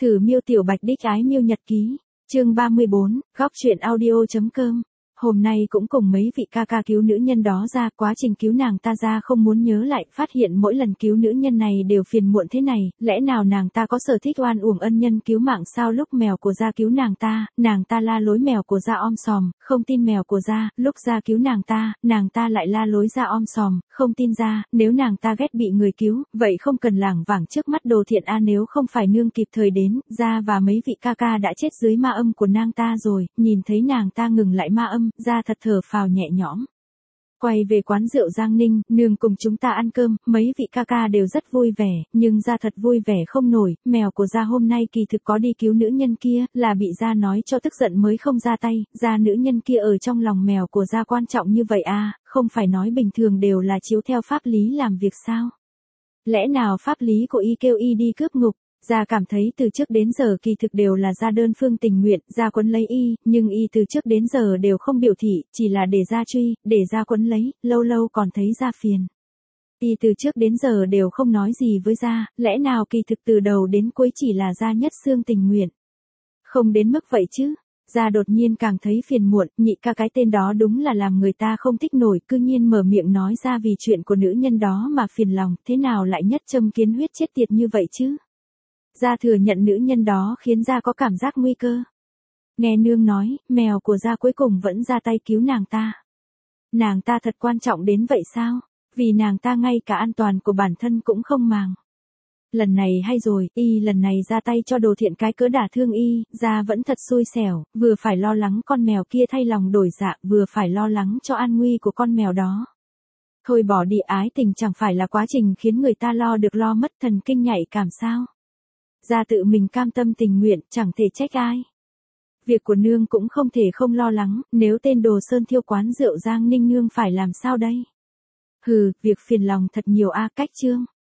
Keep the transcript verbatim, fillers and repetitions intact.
Thử miêu tiểu bạch đích ái miêu nhật ký, chương ba mươi bốn, góc truyện audio.com. Hôm nay cũng cùng mấy vị ca ca cứu nữ nhân đó ra, quá trình cứu nàng ta ra không muốn nhớ lại, phát hiện mỗi lần cứu nữ nhân này đều phiền muộn thế này, lẽ nào nàng ta có sở thích oan uổng ân nhân cứu mạng sao? Lúc mèo của gia cứu nàng ta, nàng ta la lối mèo của gia om sòm, không tin mèo của gia, lúc gia cứu nàng ta, nàng ta lại la lối gia om sòm, không tin gia, nếu nàng ta ghét bị người cứu, vậy không cần lảng vảng trước mắt đồ thiện a, nếu không phải nương kịp thời đến, gia và mấy vị ca ca đã chết dưới ma âm của nàng ta rồi. Nhìn thấy nàng ta ngừng lại ma âm, gia thật thở phào nhẹ nhõm. Quay về quán rượu Giang Ninh, nương cùng chúng ta ăn cơm, mấy vị ca ca đều rất vui vẻ, nhưng gia thật vui vẻ không nổi, mèo của gia hôm nay kỳ thực có đi cứu nữ nhân kia, là bị gia nói cho tức giận mới không ra tay, gia nữ nhân kia ở trong lòng mèo của gia quan trọng như vậy à, không phải nói bình thường đều là chiếu theo pháp lý làm việc sao? Lẽ nào pháp lý của y kêu y đi cướp ngục? Gia cảm thấy từ trước đến giờ kỳ thực đều là gia đơn phương tình nguyện, gia quấn lấy y, nhưng y từ trước đến giờ đều không biểu thị, chỉ là để gia truy, để gia quấn lấy, lâu lâu còn thấy gia phiền. Y từ trước đến giờ đều không nói gì với gia, lẽ nào kỳ thực từ đầu đến cuối chỉ là gia nhất xương tình nguyện? Không đến mức vậy chứ. Gia đột nhiên càng thấy phiền muộn, nhị ca cái tên đó đúng là làm người ta không thích nổi, cư nhiên mở miệng nói ra vì chuyện của nữ nhân đó mà phiền lòng, thế nào lại nhất châm kiến huyết chết tiệt như vậy chứ? Gia thừa nhận nữ nhân đó khiến gia có cảm giác nguy cơ. Nghe nương nói, mèo của gia cuối cùng vẫn ra tay cứu nàng ta. Nàng ta thật quan trọng đến vậy sao? Vì nàng ta ngay cả an toàn của bản thân cũng không màng. Lần này hay rồi, y lần này ra tay cho đồ thiện cái cỡ đả thương y, gia vẫn thật xui xẻo, vừa phải lo lắng con mèo kia thay lòng đổi dạ, vừa phải lo lắng cho an nguy của con mèo đó. Thôi bỏ đi, ái tình chẳng phải là quá trình khiến người ta lo được lo mất, thần kinh nhạy cảm sao? Gia tự mình cam tâm tình nguyện, chẳng thể trách ai. Việc của nương cũng không thể không lo lắng, nếu tên đồ sơn thiêu quán rượu Giang Ninh nương phải làm sao đây? Hừ, việc phiền lòng thật nhiều a, cách chương.